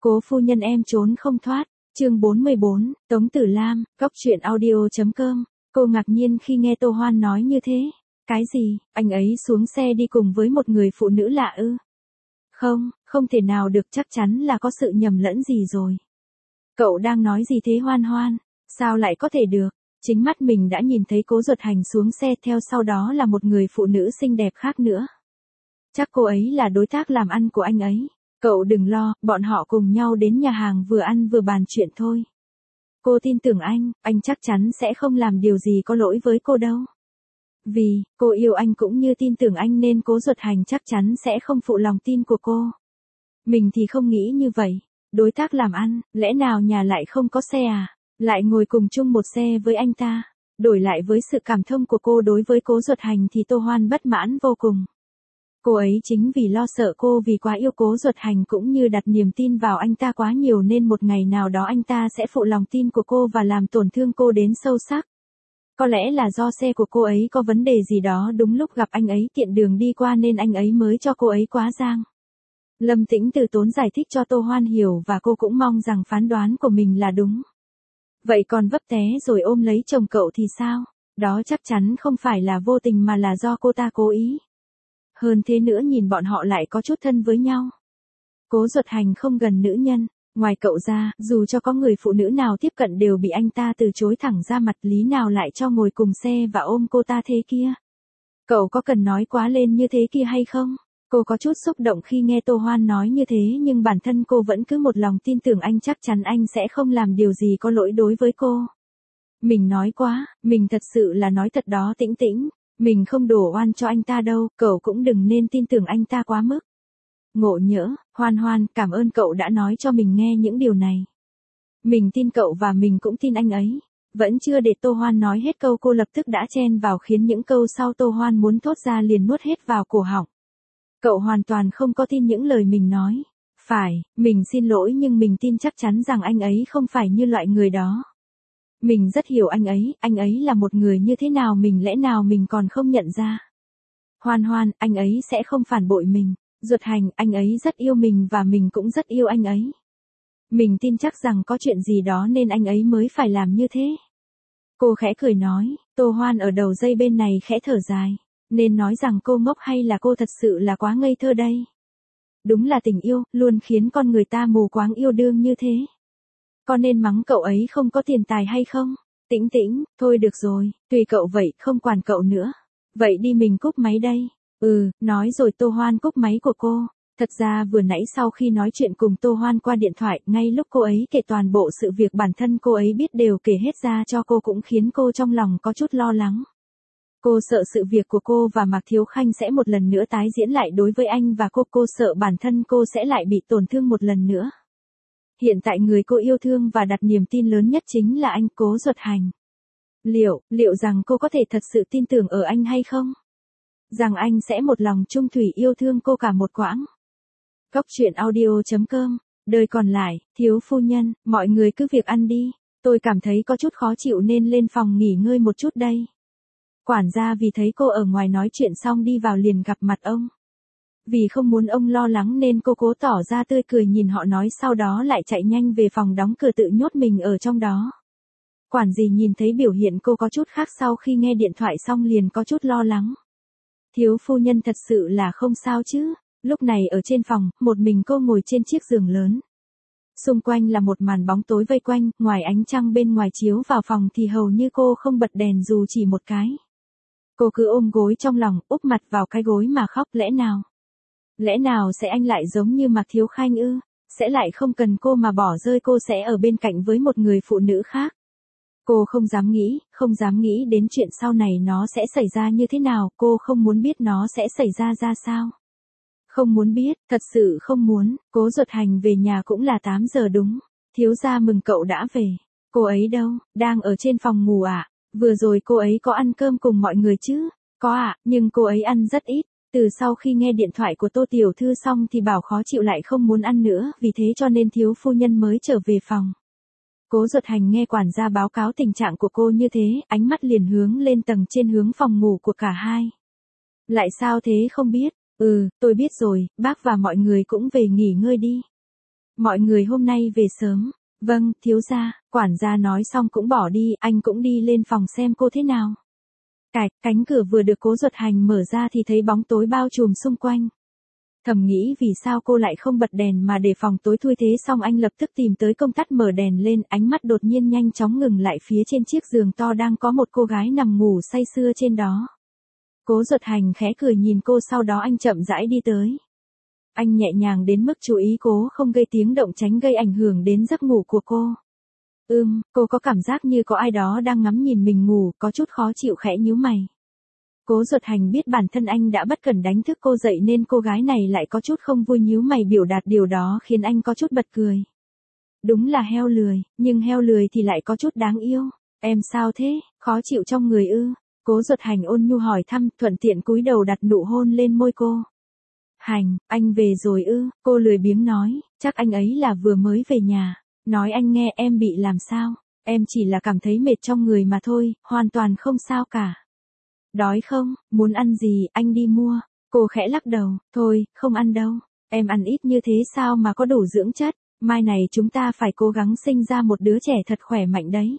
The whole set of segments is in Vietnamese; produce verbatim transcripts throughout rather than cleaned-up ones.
Cố phu nhân em trốn không thoát, chương bốn mươi bốn, Tống Tử Lam, Cóc truyện audio.com. Cô ngạc nhiên khi nghe Tô Hoan nói như thế. Cái gì, anh ấy xuống xe đi cùng với một người phụ nữ lạ ư? Không, không thể nào được, chắc chắn là có sự nhầm lẫn gì rồi. Cậu đang nói gì thế Hoan Hoan? Sao lại có thể được? Chính mắt mình đã nhìn thấy Cố Duật Hành xuống xe, theo sau đó là một người phụ nữ xinh đẹp khác nữa. Chắc cô ấy là đối tác làm ăn của anh ấy. Cậu đừng lo, bọn họ cùng nhau đến nhà hàng vừa ăn vừa bàn chuyện thôi. Cô tin tưởng anh, anh chắc chắn sẽ không làm điều gì có lỗi với cô đâu. Vì, cô yêu anh cũng như tin tưởng anh nên Cố Duật Hành chắc chắn sẽ không phụ lòng tin của cô. Mình thì không nghĩ như vậy. Đối tác làm ăn, lẽ nào nhà lại không có xe à? Lại ngồi cùng chung một xe với anh ta. Đổi lại với sự cảm thông của cô đối với Cố Duật Hành thì Tô Hoan bất mãn vô cùng. Cô ấy chính vì lo sợ cô vì quá yêu Cố Duật Hành cũng như đặt niềm tin vào anh ta quá nhiều nên một ngày nào đó anh ta sẽ phụ lòng tin của cô và làm tổn thương cô đến sâu sắc. Có lẽ là do xe của cô ấy có vấn đề gì đó, đúng lúc gặp anh ấy tiện đường đi qua nên anh ấy mới cho cô ấy quá giang. Lâm Tĩnh từ tốn giải thích cho Tô Hoan hiểu và cô cũng mong rằng phán đoán của mình là đúng. Vậy còn vấp té rồi ôm lấy chồng cậu thì sao? Đó chắc chắn không phải là vô tình mà là do cô ta cố ý. Hơn thế nữa nhìn bọn họ lại có chút thân với nhau. Cố Duật Hành không gần nữ nhân, ngoài cậu ra, dù cho có người phụ nữ nào tiếp cận đều bị anh ta từ chối thẳng ra mặt, lý nào lại cho ngồi cùng xe và ôm cô ta thế kia. Cậu có cần nói quá lên như thế kia hay không? Cô có chút xúc động khi nghe Tô Hoan nói như thế nhưng bản thân cô vẫn cứ một lòng tin tưởng anh, chắc chắn anh sẽ không làm điều gì có lỗi đối với cô. Mình nói quá, mình thật sự là nói thật đó Tĩnh Tĩnh. Mình không đổ oan cho anh ta đâu, cậu cũng đừng nên tin tưởng anh ta quá mức. Ngộ nhỡ, Hoan Hoan, cảm ơn cậu đã nói cho mình nghe những điều này. Mình tin cậu và mình cũng tin anh ấy. Vẫn chưa để Tô Hoan nói hết câu cô lập tức đã chen vào khiến những câu sau Tô Hoan muốn thốt ra liền nuốt hết vào cổ họng. Cậu hoàn toàn không có tin những lời mình nói. Phải, mình xin lỗi nhưng mình tin chắc chắn rằng anh ấy không phải như loại người đó. Mình rất hiểu anh ấy, anh ấy là một người như thế nào mình lẽ nào mình còn không nhận ra. Hoan Hoan, anh ấy sẽ không phản bội mình. Duật Hành, anh ấy rất yêu mình và mình cũng rất yêu anh ấy. Mình tin chắc rằng có chuyện gì đó nên anh ấy mới phải làm như thế. Cô khẽ cười nói, Tô Hoan ở đầu dây bên này khẽ thở dài. Nên nói rằng cô ngốc hay là cô thật sự là quá ngây thơ đây. Đúng là tình yêu, luôn khiến con người ta mù quáng yêu đương như thế. Có nên mắng cậu ấy không có tiền tài hay không? Tĩnh Tĩnh, thôi được rồi, tùy cậu vậy, không quản cậu nữa. Vậy đi mình cúp máy đây. Ừ, nói rồi Tô Hoan cúp máy của cô. Thật ra vừa nãy sau khi nói chuyện cùng Tô Hoan qua điện thoại, ngay lúc cô ấy kể toàn bộ sự việc bản thân cô ấy biết đều kể hết ra cho cô cũng khiến cô trong lòng có chút lo lắng. Cô sợ sự việc của cô và Mạc Thiếu Khanh sẽ một lần nữa tái diễn lại đối với anh và cô, cô sợ bản thân cô sẽ lại bị tổn thương một lần nữa. Hiện tại người cô yêu thương và đặt niềm tin lớn nhất chính là anh Cố Duật Hành. Liệu, liệu rằng cô có thể thật sự tin tưởng ở anh hay không? Rằng anh sẽ một lòng chung thủy yêu thương cô cả một quãng. Cóc truyện audio.com, đời còn lại, thiếu phu nhân, mọi người cứ việc ăn đi. Tôi cảm thấy có chút khó chịu nên lên phòng nghỉ ngơi một chút đây. Quản gia vì thấy cô ở ngoài nói chuyện xong đi vào liền gặp mặt ông. Vì không muốn ông lo lắng nên cô cố tỏ ra tươi cười nhìn họ nói sau đó lại chạy nhanh về phòng đóng cửa tự nhốt mình ở trong đó. Quản dì nhìn thấy biểu hiện cô có chút khác sau khi nghe điện thoại xong liền có chút lo lắng. Thiếu phu nhân thật sự là không sao chứ? Lúc này ở trên phòng, một mình cô ngồi trên chiếc giường lớn. Xung quanh là một màn bóng tối vây quanh, ngoài ánh trăng bên ngoài chiếu vào phòng thì hầu như cô không bật đèn dù chỉ một cái. Cô cứ ôm gối trong lòng, úp mặt vào cái gối mà khóc, lẽ nào? Lẽ nào sẽ anh lại giống như Mạc Thiếu Khanh ư? Sẽ lại không cần cô mà bỏ rơi cô sẽ ở bên cạnh với một người phụ nữ khác? Cô không dám nghĩ, không dám nghĩ đến chuyện sau này nó sẽ xảy ra như thế nào, cô không muốn biết nó sẽ xảy ra ra sao. Không muốn biết, thật sự không muốn. Cố Duật Hành về nhà cũng là tám giờ đúng. Thiếu gia mừng cậu đã về. Cô ấy đâu, đang ở trên phòng ngủ à? Vừa rồi cô ấy có ăn cơm cùng mọi người chứ? Có ạ, à, nhưng cô ấy ăn rất ít. Từ sau khi nghe điện thoại của Tô Tiểu Thư xong thì bảo khó chịu lại không muốn ăn nữa, vì thế cho nên thiếu phu nhân mới trở về phòng. Cố Duật Hành nghe quản gia báo cáo tình trạng của cô như thế, ánh mắt liền hướng lên tầng trên hướng phòng ngủ của cả hai. Lại sao thế không biết? Ừ, tôi biết rồi, bác và mọi người cũng về nghỉ ngơi đi. Mọi người hôm nay về sớm. Vâng, thiếu gia, quản gia nói xong cũng bỏ đi, anh cũng đi lên phòng xem cô thế nào. Cạch, cánh cửa vừa được Cố Duật Hành mở ra thì thấy bóng tối bao trùm xung quanh. Thầm nghĩ vì sao cô lại không bật đèn mà để phòng tối thui thế, xong anh lập tức tìm tới công tắc mở đèn lên, ánh mắt đột nhiên nhanh chóng ngừng lại phía trên chiếc giường to đang có một cô gái nằm ngủ say sưa trên đó. Cố Duật Hành khẽ cười nhìn cô, sau đó anh chậm rãi đi tới. Anh nhẹ nhàng đến mức chú ý cố không gây tiếng động tránh gây ảnh hưởng đến giấc ngủ của cô. Ừm, cô có cảm giác như có ai đó đang ngắm nhìn mình ngủ, có chút khó chịu khẽ nhíu mày. Cố Duật Hành biết bản thân anh đã bất cẩn đánh thức cô dậy nên cô gái này lại có chút không vui nhíu mày biểu đạt điều đó khiến anh có chút bật cười. Đúng là heo lười, nhưng heo lười thì lại có chút đáng yêu. Em sao thế, khó chịu trong người ư? Cố Duật Hành ôn nhu hỏi thăm, thuận tiện cúi đầu đặt nụ hôn lên môi cô. Hành, anh về rồi ư? Cô lười biếng nói, chắc anh ấy là vừa mới về nhà. Nói anh nghe, em bị làm sao? Em chỉ là cảm thấy mệt trong người mà thôi, hoàn toàn không sao cả. Đói không, muốn ăn gì, anh đi mua. Cô khẽ lắc đầu, thôi, không ăn đâu. Em ăn ít như thế sao mà có đủ dưỡng chất, mai này chúng ta phải cố gắng sinh ra một đứa trẻ thật khỏe mạnh đấy.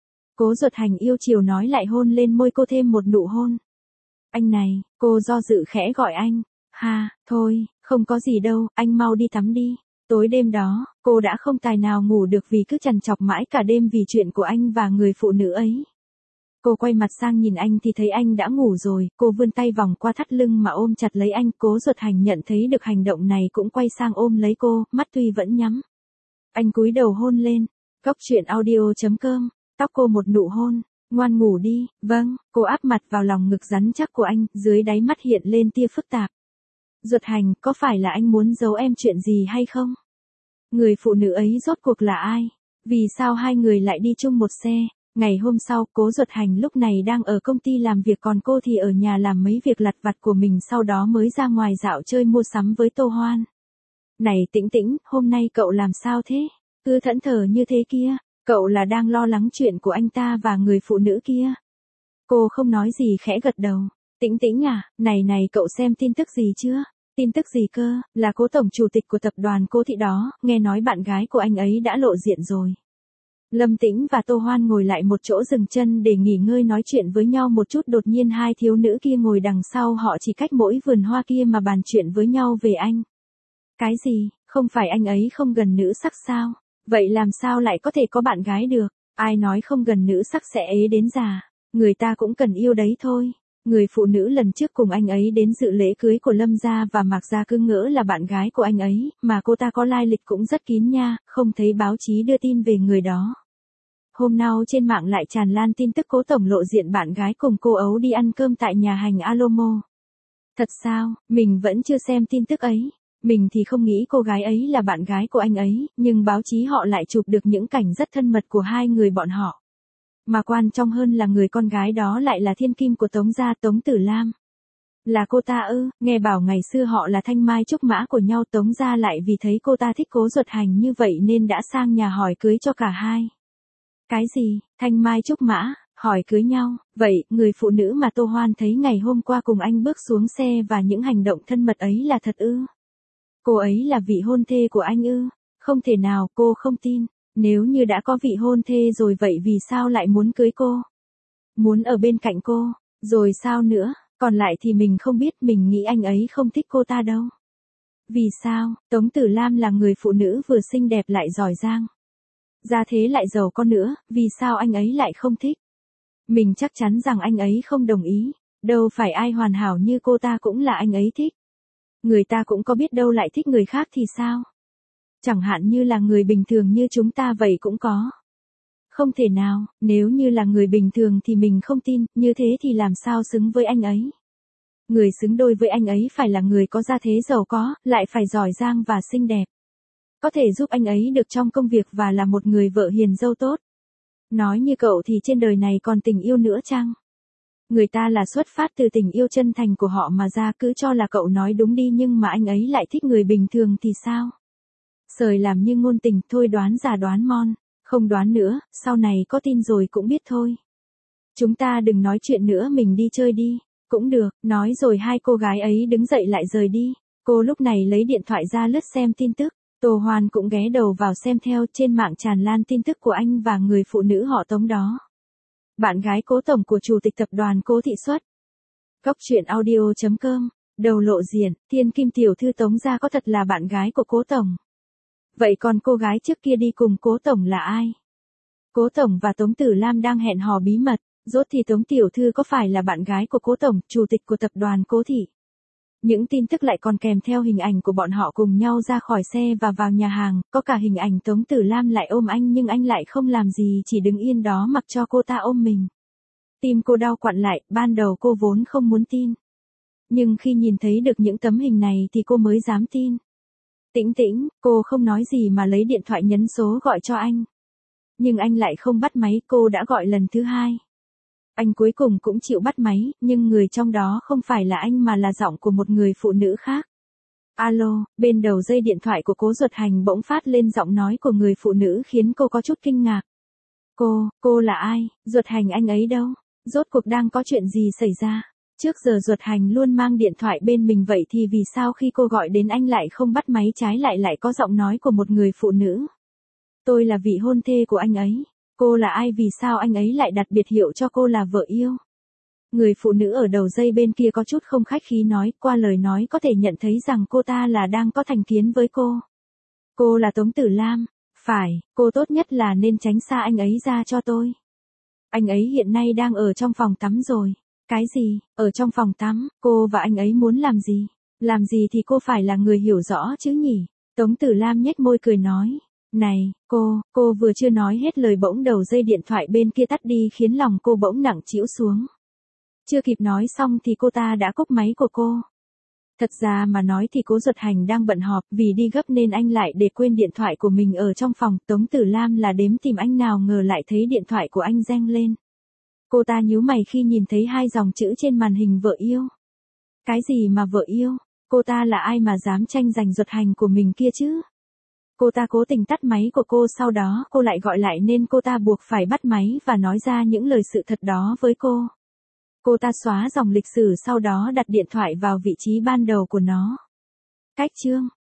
Cố Duật Hành yêu chiều nói, lại hôn lên môi cô thêm một nụ hôn. Anh này, cô do dự khẽ gọi anh. Ha, thôi, không có gì đâu, anh mau đi tắm đi. Tối đêm đó, cô đã không tài nào ngủ được vì cứ trằn trọc mãi cả đêm vì chuyện của anh và người phụ nữ ấy. Cô quay mặt sang nhìn anh thì thấy anh đã ngủ rồi, cô vươn tay vòng qua thắt lưng mà ôm chặt lấy anh. Cố Duật Hành nhận thấy được hành động này cũng quay sang ôm lấy cô, mắt tuy vẫn nhắm. Anh cúi đầu hôn lên. Cốc truyện audio chấm com, tóc cô một nụ hôn. Ngoan ngủ đi. Vâng, cô áp mặt vào lòng ngực rắn chắc của anh, dưới đáy mắt hiện lên tia phức tạp. Duật Hành, có phải là anh muốn giấu em chuyện gì hay không? Người phụ nữ ấy rốt cuộc là ai? Vì sao hai người lại đi chung một xe? Ngày hôm sau, Cố Duật Hành lúc này đang ở công ty làm việc, còn cô thì ở nhà làm mấy việc lặt vặt của mình, sau đó mới ra ngoài dạo chơi mua sắm với Tô Hoan. Này Tĩnh Tĩnh, hôm nay cậu làm sao thế? Cứ thẫn thờ như thế kia, cậu là đang lo lắng chuyện của anh ta và người phụ nữ kia. Cô không nói gì khẽ gật đầu. Tĩnh Tĩnh à, này này cậu xem tin tức gì chưa? Tin tức gì cơ? Là Cố tổng chủ tịch của tập đoàn Cố Thị đó, nghe nói bạn gái của anh ấy đã lộ diện rồi. Lâm Tĩnh và Tô Hoan ngồi lại một chỗ dừng chân để nghỉ ngơi nói chuyện với nhau một chút, đột nhiên hai thiếu nữ kia ngồi đằng sau họ chỉ cách mỗi vườn hoa kia mà bàn chuyện với nhau về anh. Cái gì, không phải anh ấy không gần nữ sắc sao? Vậy làm sao lại có thể có bạn gái được? Ai nói không gần nữ sắc sẽ ế đến già? Người ta cũng cần yêu đấy thôi. Người phụ nữ lần trước cùng anh ấy đến dự lễ cưới của Lâm gia và Mạc gia cứ ngỡ là bạn gái của anh ấy, mà cô ta có lai lịch cũng rất kín nha, không thấy báo chí đưa tin về người đó. Hôm nào trên mạng lại tràn lan tin tức Cố tổng lộ diện bạn gái cùng cô ấu đi ăn cơm tại nhà hàng Alomo. Thật sao, mình vẫn chưa xem tin tức ấy. Mình thì không nghĩ cô gái ấy là bạn gái của anh ấy, nhưng báo chí họ lại chụp được những cảnh rất thân mật của hai người bọn họ. Mà quan trọng hơn là người con gái đó lại là thiên kim của Tống gia, Tống Tử Lam. Là cô ta ư? Nghe bảo ngày xưa họ là thanh mai trúc mã của nhau, Tống gia lại vì thấy cô ta thích Cố Duật Hành như vậy nên đã sang nhà hỏi cưới cho cả hai. Cái gì, thanh mai trúc mã, hỏi cưới nhau? Vậy, người phụ nữ mà Tô Hoan thấy ngày hôm qua cùng anh bước xuống xe và những hành động thân mật ấy là thật ư? Cô ấy là vị hôn thê của anh ư? Không thể nào, cô không tin. Nếu như đã có vị hôn thê rồi vậy vì sao lại muốn cưới cô? Muốn ở bên cạnh cô, rồi sao nữa? Còn lại thì mình không biết, mình nghĩ anh ấy không thích cô ta đâu. Vì sao? Tống Tử Lam là người phụ nữ vừa xinh đẹp lại giỏi giang. Gia thế lại giàu có nữa, vì sao anh ấy lại không thích? Mình chắc chắn rằng anh ấy không đồng ý. Đâu phải ai hoàn hảo như cô ta cũng là anh ấy thích. Người ta cũng có biết đâu lại thích người khác thì sao? Chẳng hạn như là người bình thường như chúng ta vậy cũng có. Không thể nào, nếu như là người bình thường thì mình không tin, như thế thì làm sao xứng với anh ấy. Người xứng đôi với anh ấy phải là người có gia thế giàu có, lại phải giỏi giang và xinh đẹp. Có thể giúp anh ấy được trong công việc và là một người vợ hiền dâu tốt. Nói như cậu thì trên đời này còn tình yêu nữa chăng? Người ta là xuất phát từ tình yêu chân thành của họ mà ra, cứ cho là cậu nói đúng đi, nhưng mà anh ấy lại thích người bình thường thì sao? Sời làm như ngôn tình, thôi đoán già đoán mon. Không đoán nữa, sau này có tin rồi cũng biết thôi. Chúng ta đừng nói chuyện nữa, mình đi chơi đi. Cũng được, nói rồi hai cô gái ấy đứng dậy lại rời đi. Cô lúc này lấy điện thoại ra lướt xem tin tức. Tô Hoan cũng ghé đầu vào xem theo, trên mạng tràn lan tin tức của anh và người phụ nữ họ Tống đó. Bạn gái Cố tổng của chủ tịch tập đoàn Cố Thị Xuất. Cốc truyện audio chấm com. Đầu lộ diện, thiên kim tiểu thư Tống gia có thật là bạn gái của Cố tổng. Vậy còn cô gái trước kia đi cùng Cố tổng là ai? Cố tổng và Tống Tử Lam đang hẹn hò bí mật, rốt thì Tống tiểu thư có phải là bạn gái của Cố tổng, chủ tịch của tập đoàn Cố Thị? Những tin tức lại còn kèm theo hình ảnh của bọn họ cùng nhau ra khỏi xe và vào nhà hàng, có cả hình ảnh Tống Tử Lam lại ôm anh nhưng anh lại không làm gì, chỉ đứng yên đó mặc cho cô ta ôm mình. Tim cô đau quặn lại, ban đầu cô vốn không muốn tin. Nhưng khi nhìn thấy được những tấm hình này thì cô mới dám tin. Tĩnh Tĩnh, cô không nói gì mà lấy điện thoại nhấn số gọi cho anh. Nhưng anh lại không bắt máy, cô đã gọi lần thứ hai. Anh cuối cùng cũng chịu bắt máy, nhưng người trong đó không phải là anh mà là giọng của một người phụ nữ khác. Alo, bên đầu dây điện thoại của Cố Duật Hành bỗng phát lên giọng nói của người phụ nữ khiến cô có chút kinh ngạc. Cô, cô là ai? Duật Hành anh ấy đâu? Rốt cuộc đang có chuyện gì xảy ra? Trước giờ Duật Hành luôn mang điện thoại bên mình, vậy thì vì sao khi cô gọi đến anh lại không bắt máy, trái lại lại có giọng nói của một người phụ nữ? Tôi là vị hôn thê của anh ấy. Cô là ai, vì sao anh ấy lại đặt biệt hiệu cho cô là vợ yêu? Người phụ nữ ở đầu dây bên kia có chút không khách khí nói, qua lời nói có thể nhận thấy rằng cô ta là đang có thành kiến với cô. Cô là Tống Tử Lam. Phải, cô tốt nhất là nên tránh xa anh ấy ra cho tôi. Anh ấy hiện nay đang ở trong phòng tắm rồi. Cái gì? Ở trong phòng tắm, cô và anh ấy muốn làm gì? Làm gì thì cô phải là người hiểu rõ chứ nhỉ? Tống Tử Lam nhếch môi cười nói. Này, cô, cô vừa chưa nói hết lời bỗng đầu dây điện thoại bên kia tắt đi khiến lòng cô bỗng nặng trĩu xuống. Chưa kịp nói xong thì cô ta đã cúp máy của cô. Thật ra mà nói thì Cố Duật Hành đang bận họp, vì đi gấp nên anh lại để quên điện thoại của mình ở trong phòng. Tống Tử Lam là đếm tìm anh, nào ngờ lại thấy điện thoại của anh reng lên. Cô ta nhíu mày khi nhìn thấy hai dòng chữ trên màn hình vợ yêu. Cái gì mà vợ yêu? Cô ta là ai mà dám tranh giành Duật Hành của mình kia chứ? Cô ta cố tình tắt máy của cô, sau đó cô lại gọi lại nên cô ta buộc phải bắt máy và nói ra những lời sự thật đó với cô. Cô ta xóa dòng lịch sử, sau đó đặt điện thoại vào vị trí ban đầu của nó. Cách chương